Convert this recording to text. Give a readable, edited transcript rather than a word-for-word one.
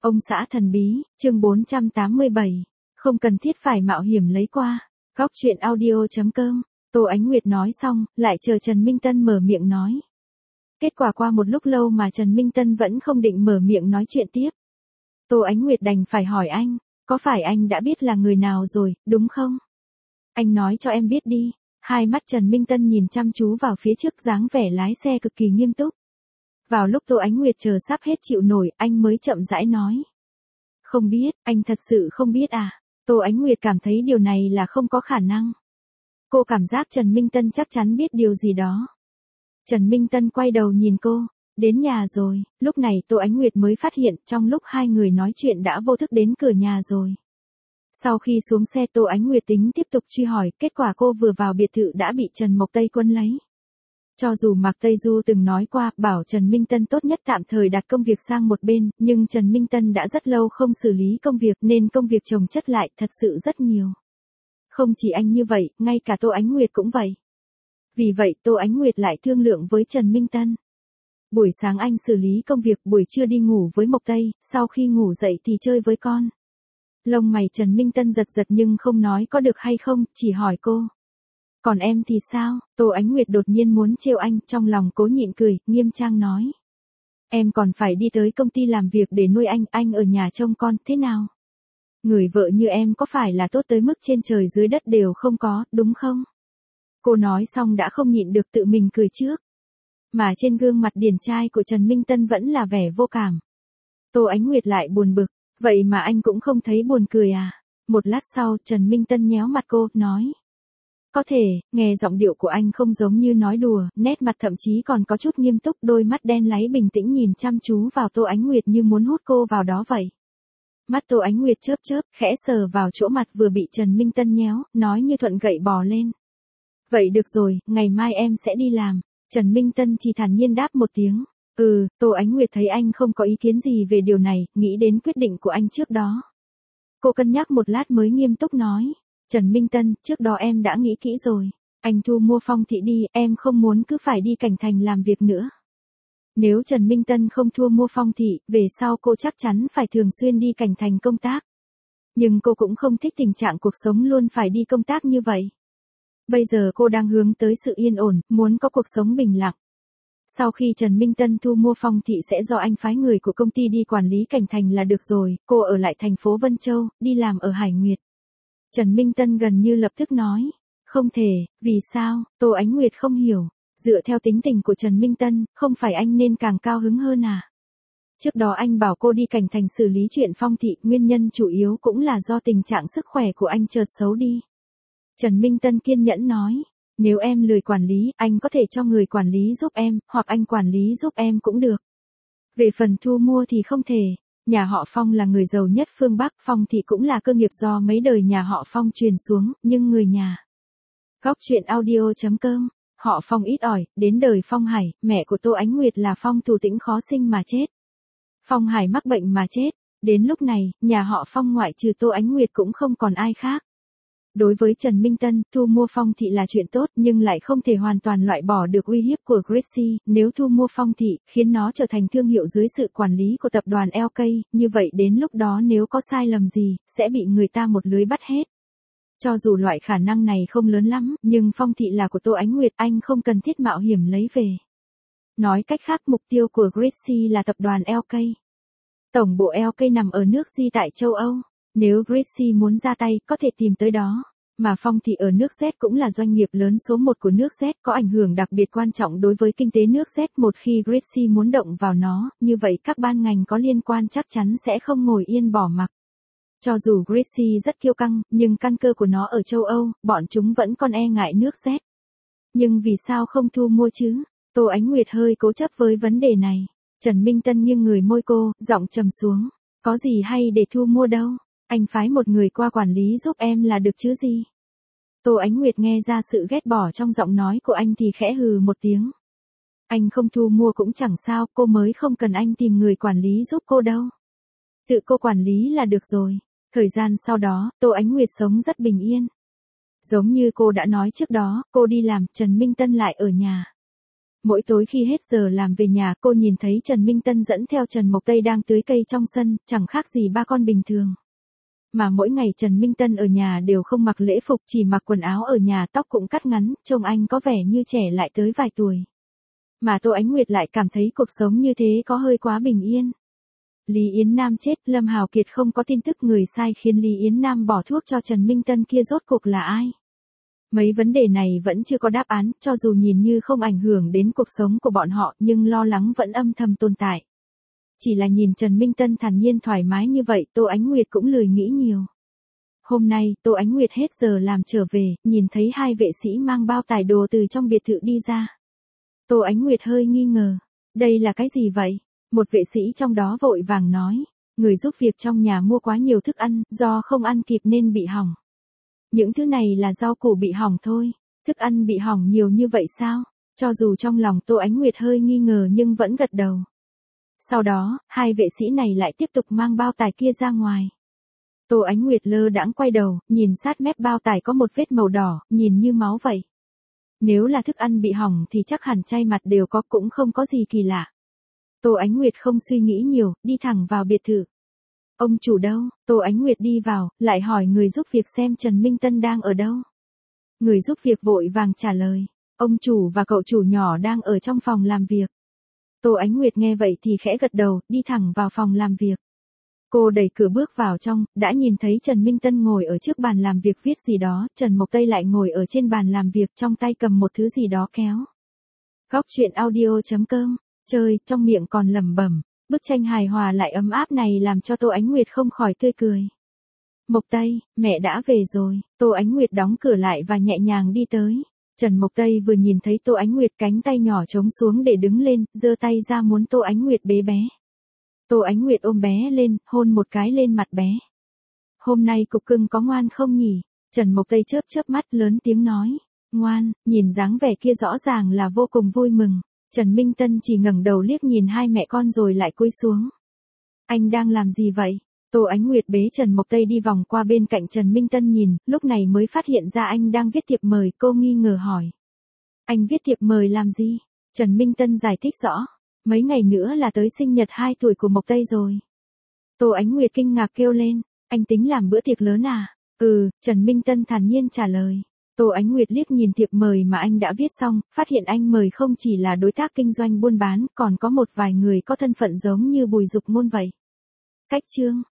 Ông xã thần bí, chương 487. Không cần thiết phải mạo hiểm lấy qua. Góc chuyện audio.com. Tô Ánh Nguyệt nói xong, lại chờ Trần Minh Tân mở miệng nói. Kết quả qua một lúc lâu mà Trần Minh Tân vẫn không định mở miệng nói chuyện tiếp. Tô Ánh Nguyệt đành phải hỏi anh, có phải anh đã biết là người nào rồi, đúng không? Anh nói cho em biết đi. Hai mắt Trần Minh Tân nhìn chăm chú vào phía trước, dáng vẻ lái xe cực kỳ nghiêm túc. Vào lúc Tô Ánh Nguyệt chờ sắp hết chịu nổi, anh mới chậm rãi nói. Không biết, anh thật sự không biết à? Tô Ánh Nguyệt cảm thấy điều này là không có khả năng. Cô cảm giác Trần Minh Tân chắc chắn biết điều gì đó. Trần Minh Tân quay đầu nhìn cô. Đến nhà rồi, lúc này Tô Ánh Nguyệt mới phát hiện trong lúc hai người nói chuyện đã vô thức đến cửa nhà rồi. Sau khi xuống xe Tô Ánh Nguyệt tính tiếp tục truy hỏi, kết quả cô vừa vào biệt thự đã bị Trần Mộc Tây Quân lấy. Cho dù Mạc Tây Du từng nói qua, bảo Trần Minh Tân tốt nhất tạm thời đặt công việc sang một bên, nhưng Trần Minh Tân đã rất lâu không xử lý công việc nên công việc chồng chất lại thật sự rất nhiều. Không chỉ anh như vậy, ngay cả Tô Ánh Nguyệt cũng vậy. Vì vậy Tô Ánh Nguyệt lại thương lượng với Trần Minh Tân. Buổi sáng anh xử lý công việc, buổi trưa đi ngủ với Mộc Tây, sau khi ngủ dậy thì chơi với con. Lông mày Trần Minh Tân giật giật nhưng không nói có được hay không, chỉ hỏi cô. Còn em thì sao? Tô Ánh Nguyệt đột nhiên muốn trêu anh, trong lòng cố nhịn cười, nghiêm trang nói. Em còn phải đi tới công ty làm việc để nuôi anh ở nhà trông con, thế nào? Người vợ như em có phải là tốt tới mức trên trời dưới đất đều không có, đúng không? Cô nói xong đã không nhịn được tự mình cười trước. Mà trên gương mặt điển trai của Trần Minh Tân vẫn là vẻ vô cảm. Tô Ánh Nguyệt lại buồn bực, vậy mà anh cũng không thấy buồn cười à? Một lát sau Trần Minh Tân nhéo mặt cô, nói. Có thể, nghe giọng điệu của anh không giống như nói đùa, nét mặt thậm chí còn có chút nghiêm túc, đôi mắt đen láy bình tĩnh nhìn chăm chú vào Tô Ánh Nguyệt như muốn hút cô vào đó vậy. Mắt Tô Ánh Nguyệt chớp chớp, khẽ sờ vào chỗ mặt vừa bị Trần Minh Tân nhéo, nói như thuận gậy bò lên. Vậy được rồi, ngày mai em sẽ đi làm. Trần Minh Tân chỉ thản nhiên đáp một tiếng. Tô Ánh Nguyệt thấy anh không có ý kiến gì về điều này, nghĩ đến quyết định của anh trước đó. Cô cân nhắc một lát mới nghiêm túc nói. Trần Minh Tân, trước đó em đã nghĩ kỹ rồi. Anh thu mua Phong Thị đi, em không muốn cứ phải đi Cảnh Thành làm việc nữa. Nếu Trần Minh Tân không thu mua Phong Thị, về sau cô chắc chắn phải thường xuyên đi Cảnh Thành công tác. Nhưng cô cũng không thích tình trạng cuộc sống luôn phải đi công tác như vậy. Bây giờ cô đang hướng tới sự yên ổn, muốn có cuộc sống bình lặng. Sau khi Trần Minh Tân thu mua Phong Thị sẽ do anh phái người của công ty đi quản lý Cảnh Thành là được rồi, cô ở lại thành phố Vân Châu, đi làm ở Hải Nguyệt. Trần Minh Tân gần như lập tức nói. Không thể, vì sao? Tô Ánh Nguyệt không hiểu. Dựa theo tính tình của Trần Minh Tân, không phải anh nên càng cao hứng hơn à? Trước đó anh bảo cô đi Cảnh Thành xử lý chuyện Phong Thị, nguyên nhân chủ yếu cũng là do tình trạng sức khỏe của anh chợt xấu đi. Trần Minh Tân kiên nhẫn nói. Nếu em lười quản lý, anh có thể cho người quản lý giúp em, hoặc anh quản lý giúp em cũng được. Về phần thu mua thì không thể. Nhà họ Phong là người giàu nhất phương Bắc, Phong Thị cũng là cơ nghiệp do mấy đời nhà họ Phong truyền xuống, nhưng người nhà. Góc chuyện audio.com. Họ Phong ít ỏi, đến đời Phong Hải, mẹ của Tô Ánh Nguyệt là Phong Thủ Tĩnh khó sinh mà chết. Phong Hải mắc bệnh mà chết. Đến lúc này, nhà họ Phong ngoại trừ Tô Ánh Nguyệt cũng không còn ai khác. Đối với Trần Minh Tân, thu mua Phong Thị là chuyện tốt nhưng lại không thể hoàn toàn loại bỏ được uy hiếp của Gracie. Nếu thu mua Phong Thị, khiến nó trở thành thương hiệu dưới sự quản lý của tập đoàn LK, như vậy đến lúc đó nếu có sai lầm gì, sẽ bị người ta một lưới bắt hết. Cho dù loại khả năng này không lớn lắm, nhưng Phong Thị là của Tô Ánh Nguyệt, anh không cần thiết mạo hiểm lấy về. Nói cách khác, mục tiêu của Gracie là tập đoàn LK. Tổng bộ LK nằm ở nước Di tại châu Âu. Nếu Gracie muốn ra tay, có thể tìm tới đó. Mà Phong Thị ở nước Z cũng là doanh nghiệp lớn số 1 của nước Z, có ảnh hưởng đặc biệt quan trọng đối với kinh tế nước Z. Một khi Gracie muốn động vào nó, như vậy các ban ngành có liên quan chắc chắn sẽ không ngồi yên bỏ mặc. Cho dù Gracie rất kiêu căng, nhưng căn cơ của nó ở châu Âu, bọn chúng vẫn còn e ngại nước Z. Nhưng vì sao không thu mua chứ? Tô Ánh Nguyệt hơi cố chấp với vấn đề này. Trần Minh Tân nghiêng người môi cô, giọng trầm xuống. Có gì hay để thu mua đâu? Anh phái một người qua quản lý giúp em là được chứ gì? Tô Ánh Nguyệt nghe ra sự ghét bỏ trong giọng nói của anh thì khẽ hừ một tiếng. Anh không thu mua cũng chẳng sao, cô mới không cần anh tìm người quản lý giúp cô đâu. Tự cô quản lý là được rồi. Thời gian sau đó, Tô Ánh Nguyệt sống rất bình yên. Giống như cô đã nói trước đó, cô đi làm, Trần Minh Tân lại ở nhà. Mỗi tối khi hết giờ làm về nhà, cô nhìn thấy Trần Minh Tân dẫn theo Trần Mộc Tây đang tưới cây trong sân, chẳng khác gì ba con bình thường. Mà mỗi ngày Trần Minh Tân ở nhà đều không mặc lễ phục, chỉ mặc quần áo ở nhà, tóc cũng cắt ngắn, trông anh có vẻ như trẻ lại tới vài tuổi. Mà Tô Ánh Nguyệt lại cảm thấy cuộc sống như thế có hơi quá bình yên. Lý Yến Nam chết, Lâm Hào Kiệt không có tin tức người sai khiến Lý Yến Nam bỏ thuốc cho Trần Minh Tân kia rốt cuộc là ai. Mấy vấn đề này vẫn chưa có đáp án, cho dù nhìn như không ảnh hưởng đến cuộc sống của bọn họ, nhưng lo lắng vẫn âm thầm tồn tại. Chỉ là nhìn Trần Minh Tân thản nhiên thoải mái như vậy, Tô Ánh Nguyệt cũng lười nghĩ nhiều. Hôm nay, Tô Ánh Nguyệt hết giờ làm trở về, nhìn thấy hai vệ sĩ mang bao tải đồ từ trong biệt thự đi ra. Tô Ánh Nguyệt hơi nghi ngờ. Đây là cái gì vậy? Một vệ sĩ trong đó vội vàng nói. Người giúp việc trong nhà mua quá nhiều thức ăn, do không ăn kịp nên bị hỏng. Những thứ này là rau củ bị hỏng thôi. Thức ăn bị hỏng nhiều như vậy sao? Cho dù trong lòng Tô Ánh Nguyệt hơi nghi ngờ nhưng vẫn gật đầu. Sau đó, hai vệ sĩ này lại tiếp tục mang bao tải kia ra ngoài. Tô Ánh Nguyệt lơ đãng quay đầu, nhìn sát mép bao tải có một vết màu đỏ, nhìn như máu vậy. Nếu là thức ăn bị hỏng thì chắc hẳn chay mặt đều có, cũng không có gì kỳ lạ. Tô Ánh Nguyệt không suy nghĩ nhiều, đi thẳng vào biệt thự. Ông chủ đâu? Tô Ánh Nguyệt đi vào, lại hỏi người giúp việc xem Trần Minh Tân đang ở đâu. Người giúp việc vội vàng trả lời. Ông chủ và cậu chủ nhỏ đang ở trong phòng làm việc. Tô Ánh Nguyệt nghe vậy thì khẽ gật đầu, đi thẳng vào phòng làm việc. Cô đẩy cửa bước vào trong, đã nhìn thấy Trần Minh Tân ngồi ở trước bàn làm việc viết gì đó, Trần Mộc Tây lại ngồi ở trên bàn làm việc trong tay cầm một thứ gì đó kéo. Góc truyện audio.com, chơi, trong miệng còn lẩm bẩm, bức tranh hài hòa lại ấm áp này làm cho Tô Ánh Nguyệt không khỏi tươi cười. Mộc Tây, mẹ đã về rồi, Tô Ánh Nguyệt đóng cửa lại và nhẹ nhàng đi tới. Trần Mộc Tây vừa nhìn thấy Tô Ánh Nguyệt cánh tay nhỏ trống xuống để đứng lên, giơ tay ra muốn Tô Ánh Nguyệt bế bé. Tô Ánh Nguyệt ôm bé lên, hôn một cái lên mặt bé. Hôm nay cục cưng có ngoan không nhỉ? Trần Mộc Tây chớp chớp mắt lớn tiếng nói. Ngoan, nhìn dáng vẻ kia rõ ràng là vô cùng vui mừng. Trần Minh Tân chỉ ngẩng đầu liếc nhìn hai mẹ con rồi lại cúi xuống. Anh đang làm gì vậy? Tô Ánh Nguyệt bế Trần Mộc Tây đi vòng qua bên cạnh Trần Minh Tân nhìn, lúc này mới phát hiện ra anh đang viết thiệp mời, cô nghi ngờ hỏi. Anh viết thiệp mời làm gì? Trần Minh Tân giải thích rõ. Mấy ngày nữa là tới sinh nhật 2 tuổi của Mộc Tây rồi. Tô Ánh Nguyệt kinh ngạc kêu lên, anh tính làm bữa tiệc lớn à? Trần Minh Tân thản nhiên trả lời. Tô Ánh Nguyệt liếc nhìn thiệp mời mà anh đã viết xong, phát hiện anh mời không chỉ là đối tác kinh doanh buôn bán, còn có một vài người có thân phận giống như Bùi Dục Môn vậy. Cách chương